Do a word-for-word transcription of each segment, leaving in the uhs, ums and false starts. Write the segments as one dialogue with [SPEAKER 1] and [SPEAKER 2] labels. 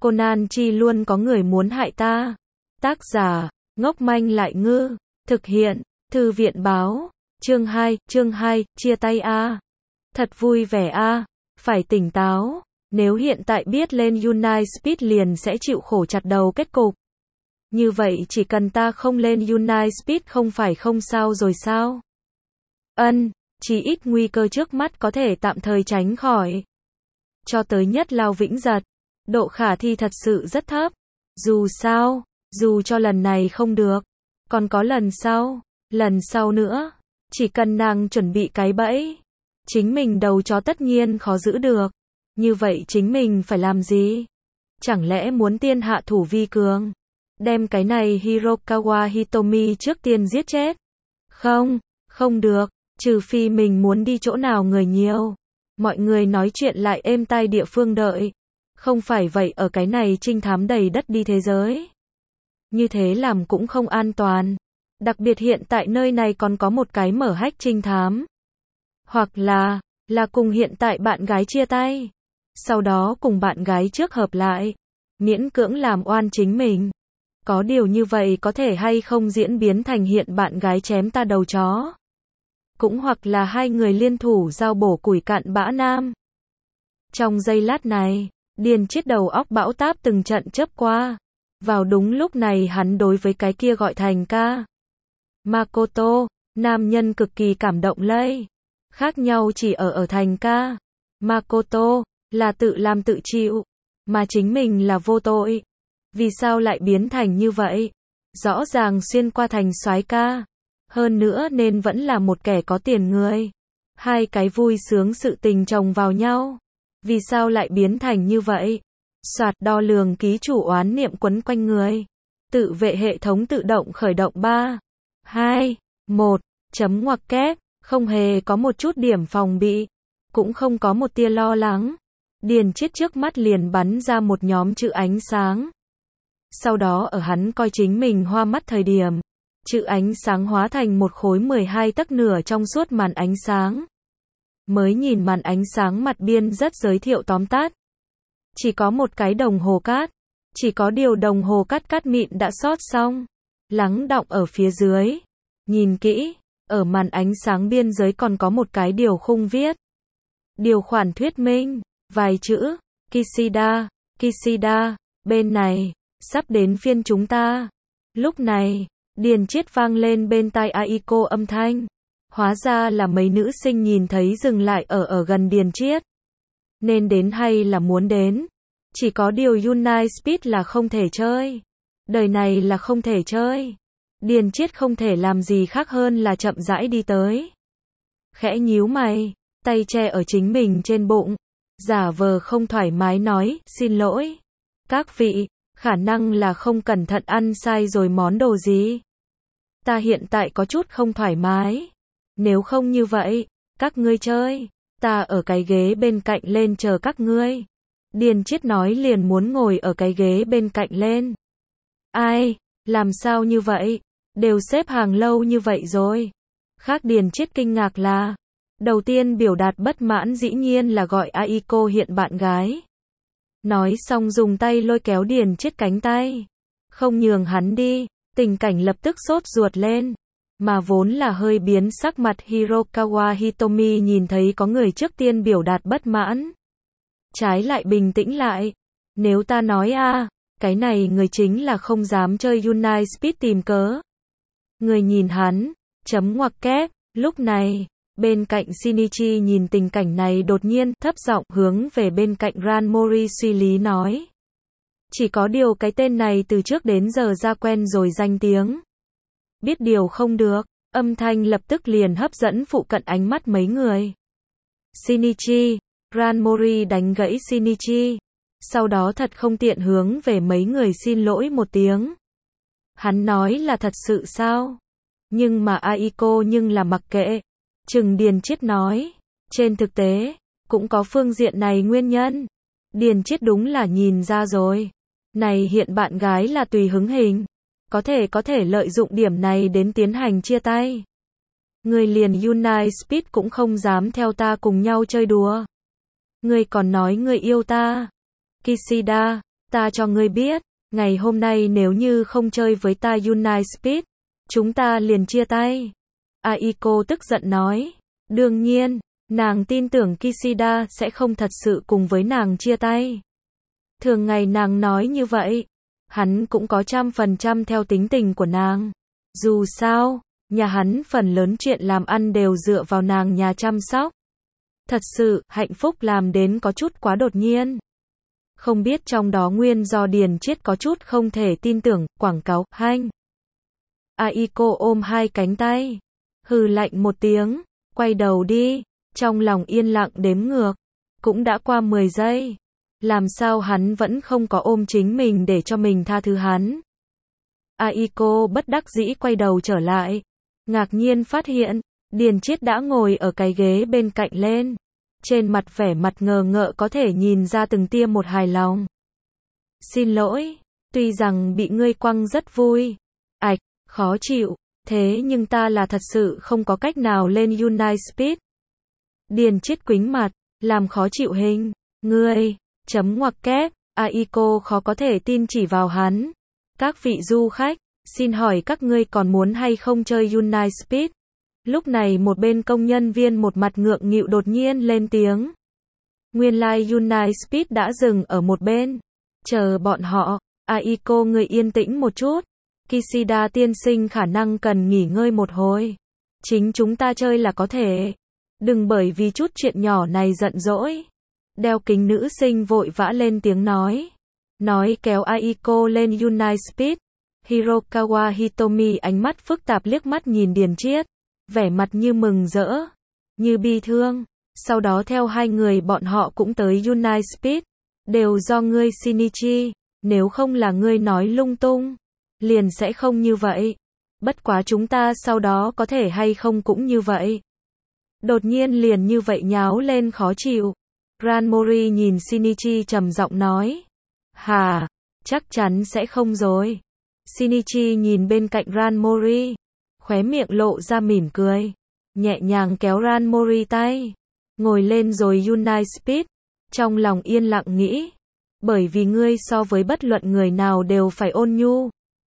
[SPEAKER 1] Conan Chi luôn có người muốn hại ta. Tác giả, ngốc manh lại ngư. Thực hiện, Thư viện báo. Chương hai, chương hai, chia tay a. Thật vui vẻ a, phải tỉnh táo. Nếu hiện tại biết lên United Speed liền sẽ chịu khổ chặt đầu kết cục. Như vậy chỉ cần ta không lên United Speed không phải không sao rồi sao? Ân, chỉ ít nguy cơ trước mắt có thể tạm thời tránh khỏi. Cho tới nhất lao vĩnh giật, độ khả thi thật sự rất thấp. Dù sao, dù cho lần này không được, còn có lần sau, lần sau nữa. Chỉ cần nàng chuẩn bị cái bẫy, chính mình đầu chó tất nhiên khó giữ được. Như vậy chính mình phải làm gì? Chẳng lẽ muốn tiên hạ thủ vi cường? Đem cái này Hirokawa Hitomi trước tiên giết chết? Không, không được, trừ phi mình muốn đi chỗ nào người nhiều. Mọi người nói chuyện lại êm tai địa phương đợi. Không phải vậy ở cái này trinh thám đầy đất đi thế giới. Như thế làm cũng không an toàn. Đặc biệt hiện tại nơi này còn có một cái mở hách trinh thám. Hoặc là, là cùng hiện tại bạn gái chia tay. Sau đó cùng bạn gái trước hợp lại. Miễn cưỡng làm oan chính mình. Có điều như vậy có thể hay không diễn biến thành hiện bạn gái chém ta đầu chó. Cũng hoặc là hai người liên thủ giao bổ củi cạn bã nam. Trong giây lát này, Điền Chiết đầu óc bão táp từng trận chớp qua. Vào đúng lúc này hắn đối với cái kia gọi thành ca Makoto, nam nhân cực kỳ cảm động lây. Khác nhau chỉ ở ở thành ca Makoto, là tự làm tự chịu, mà chính mình là vô tội. Vì sao lại biến thành như vậy? Rõ ràng xuyên qua thành soái ca. Hơn nữa nên vẫn là một kẻ có tiền người. Hai cái vui sướng sự tình chồng vào nhau. Vì sao lại biến thành như vậy? Soạt đo lường ký chủ oán niệm quấn quanh người. Tự vệ hệ thống tự động khởi động ba, hai, một, chấm ngoặc kép, không hề có một chút điểm phòng bị. Cũng không có một tia lo lắng. Điền Chiết trước mắt liền bắn ra một nhóm chữ ánh sáng. Sau đó ở hắn coi chính mình hoa mắt thời điểm, chữ ánh sáng hóa thành một khối mười hai tấc nửa trong suốt màn ánh sáng. Mới nhìn màn ánh sáng mặt biên rất giới thiệu tóm tắt. Chỉ có một cái đồng hồ cát. Chỉ có điều đồng hồ cát cát mịn đã sót xong. Lắng đọng ở phía dưới. Nhìn kỹ, ở màn ánh sáng biên giới còn có một cái điều khung viết. Điều khoản thuyết minh, vài chữ, Kishida, Kishida, bên này, sắp đến phiên chúng ta. Lúc này, Điền Chiết vang lên bên tai Aiko âm thanh. Hóa ra là mấy nữ sinh nhìn thấy dừng lại ở ở gần Điền Chiết. Nên đến hay là muốn đến. Chỉ có điều United Speed là không thể chơi. Đời này là không thể chơi. Điền Chiết không thể làm gì khác hơn là chậm rãi đi tới. Khẽ nhíu mày, tay che ở chính mình trên bụng. Giả vờ không thoải mái nói, xin lỗi. Các vị, khả năng là không cẩn thận ăn sai rồi món đồ gì. Ta hiện tại có chút không thoải mái. Nếu không như vậy, các ngươi chơi. Ta ở cái ghế bên cạnh lên chờ các ngươi. Điền Chiết nói liền muốn ngồi ở cái ghế bên cạnh lên. Ai, làm sao như vậy? Đều xếp hàng lâu như vậy rồi. Khác Điền Chiết kinh ngạc là, đầu tiên biểu đạt bất mãn dĩ nhiên là gọi Aiko hiện bạn gái. Nói xong dùng tay lôi kéo Điền Chiết cánh tay. Không nhường hắn đi, tình cảnh lập tức sốt ruột lên. Mà vốn là hơi biến sắc mặt Hirokawa Hitomi nhìn thấy có người trước tiên biểu đạt bất mãn. Trái lại bình tĩnh lại. Nếu ta nói a, à, cái này người chính là không dám chơi United Speed tìm cớ. Người nhìn hắn, chấm ngoặc kép, lúc này, bên cạnh Shinichi nhìn tình cảnh này đột nhiên thấp giọng hướng về bên cạnh Ranmori suy lý nói. Chỉ có điều cái tên này từ trước đến giờ ra quen rồi danh tiếng. Biết điều không được, âm thanh lập tức liền hấp dẫn phụ cận ánh mắt mấy người. Shinichi, Ranmori đánh gãy Shinichi. Sau đó thật không tiện hướng về mấy người xin lỗi một tiếng. Hắn nói là thật sự sao? Nhưng mà Aiko nhưng là mặc kệ. Trừng Điền Chiết nói. Trên thực tế, cũng có phương diện này nguyên nhân. Điền Chiết đúng là nhìn ra rồi. Này hiện bạn gái là tùy hứng hình. Có thể có thể lợi dụng điểm này đến tiến hành chia tay. Người liền United Speed cũng không dám theo ta cùng nhau chơi đùa. Người còn nói người yêu ta. Kishida, Ta cho ngươi biết, ngày hôm nay nếu như không chơi với ta United Speed, chúng ta liền chia tay. Aiko tức giận nói. Đương nhiên, nàng tin tưởng Kishida sẽ không thật sự cùng với nàng chia tay. Thường ngày nàng nói như vậy, hắn cũng có trăm phần trăm theo tính tình của nàng. Dù sao, nhà hắn phần lớn chuyện làm ăn đều dựa vào nàng nhà chăm sóc. Thật sự, hạnh phúc làm đến có chút quá đột nhiên. Không biết trong đó nguyên do Điền Chiết có chút không thể tin tưởng, quảng cáo, hanh. Aiko ôm hai cánh tay, hừ lạnh một tiếng, quay đầu đi, trong lòng yên lặng đếm ngược. Cũng đã qua mười giây. Làm sao hắn vẫn không có ôm chính mình để cho mình tha thứ hắn. Aiko bất đắc dĩ quay đầu trở lại. Ngạc nhiên phát hiện, Điền Chiết đã ngồi ở cái ghế bên cạnh lên. Trên mặt vẻ mặt ngờ ngợ có thể nhìn ra từng tia một hài lòng. Xin lỗi, tuy rằng bị ngươi quăng rất vui. Ảch, khó chịu, thế nhưng ta là thật sự không có cách nào lên United Speed. Điền Chiết quĩnh mặt, làm khó chịu hình. Ngươi, chấm ngoặc kép, Aiko khó có thể tin chỉ vào hắn. Các vị du khách, xin hỏi các ngươi còn muốn hay không chơi United Speed? Lúc này một bên công nhân viên một mặt ngượng nghịu đột nhiên lên tiếng. Nguyên lai like United Speed đã dừng ở một bên. Chờ bọn họ, Aiko người yên tĩnh một chút. Kishida tiên sinh khả năng cần nghỉ ngơi một hồi. Chính chúng ta chơi là có thể. Đừng bởi vì chút chuyện nhỏ này giận dỗi. Đeo kính nữ sinh vội vã lên tiếng nói. Nói kéo Aiko lên United Speed. Hirokawa Hitomi ánh mắt phức tạp liếc mắt nhìn Điền Chiết. Vẻ mặt như mừng rỡ, như bi thương. Sau đó theo hai người bọn họ cũng tới United Speed. Đều do ngươi Shinichi. Nếu không là ngươi nói lung tung, liền sẽ không như vậy. Bất quá chúng ta sau đó có thể hay không cũng như vậy. Đột nhiên liền như vậy nháo lên khó chịu. Ranmori nhìn Shinichi trầm giọng nói. Hà, chắc chắn sẽ không rồi. Shinichi nhìn bên cạnh Ranmori, khóe miệng lộ ra mỉm cười, nhẹ nhàng kéo Ranmori tay, ngồi lên rồi United Speed, trong lòng yên lặng nghĩ, bởi vì ngươi so với bất luận người nào đều phải ôn nhu.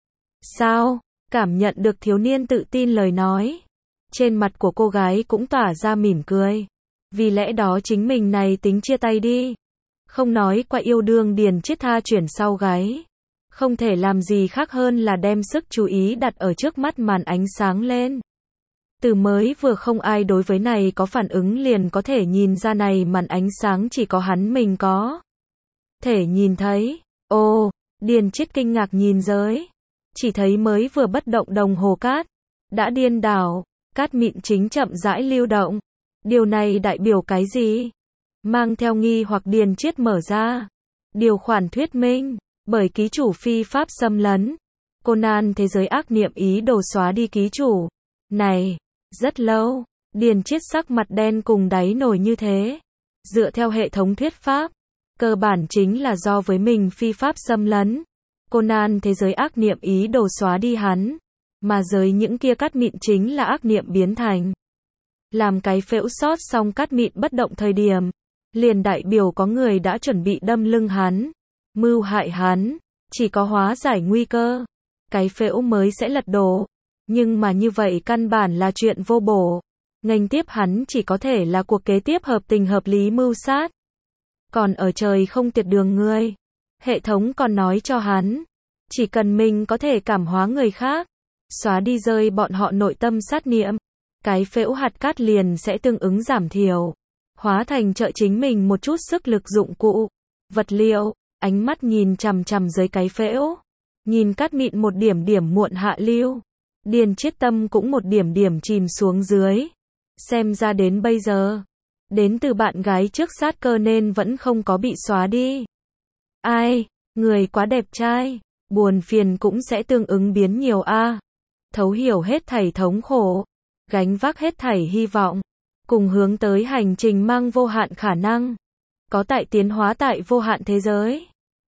[SPEAKER 1] Sao? Cảm nhận được thiếu niên tự tin lời nói, trên mặt của cô gái cũng tỏa ra mỉm cười. Vì lẽ đó chính mình này tính chia tay đi. Không nói qua yêu đương Điền Chiết tha chuyển sau gáy. Không thể làm gì khác hơn là đem sức chú ý đặt ở trước mắt màn ánh sáng lên. Từ mới vừa không ai đối với này có phản ứng liền có thể nhìn ra này màn ánh sáng chỉ có hắn mình có thể nhìn thấy. Ồ, Điền Chiết kinh ngạc nhìn giới. Chỉ thấy mới vừa bất động đồng hồ cát đã điên đảo, cát mịn chính chậm rãi lưu động. Điều này đại biểu cái gì? Mang theo nghi hoặc Điền Chiết mở ra. Điều khoản thuyết minh, bởi ký chủ phi pháp xâm lấn. Conan thế giới ác niệm ý đồ xóa đi ký chủ. Này, rất lâu, Điền Chiết sắc mặt đen cùng đáy nổi như thế. Dựa theo hệ thống thuyết pháp, cơ bản chính là do với mình phi pháp xâm lấn. Conan thế giới ác niệm ý đồ xóa đi hắn. Mà giới những kia cát mịn chính là ác niệm biến thành. Làm cái phễu sót xong cát mịn bất động thời điểm, liền đại biểu có người đã chuẩn bị đâm lưng hắn, mưu hại hắn, chỉ có hóa giải nguy cơ, cái phễu mới sẽ lật đổ. Nhưng mà như vậy căn bản là chuyện vô bổ. Nghênh tiếp hắn chỉ có thể là cuộc kế tiếp hợp tình hợp lý mưu sát. Còn ở trời không tiệt đường ngươi. Hệ thống còn nói cho hắn, chỉ cần mình có thể cảm hóa người khác, xóa đi rơi bọn họ nội tâm sát niệm, cái phễu hạt cát liền sẽ tương ứng giảm thiểu, hóa thành trợ chính mình một chút sức lực dụng cụ, vật liệu. Ánh mắt nhìn chằm chằm dưới cái phễu, nhìn cát mịn một điểm điểm muộn hạ lưu, Điền Chiết tâm cũng một điểm điểm chìm xuống dưới. Xem ra đến bây giờ, đến từ bạn gái trước sát cơ nên vẫn không có bị xóa đi. Ai, người quá đẹp trai, buồn phiền cũng sẽ tương ứng biến nhiều a. Thấu hiểu hết thảy thống khổ, gánh vác hết thảy hy vọng, cùng hướng tới hành trình mang vô hạn khả năng, có tại tiến hóa tại vô hạn thế giới.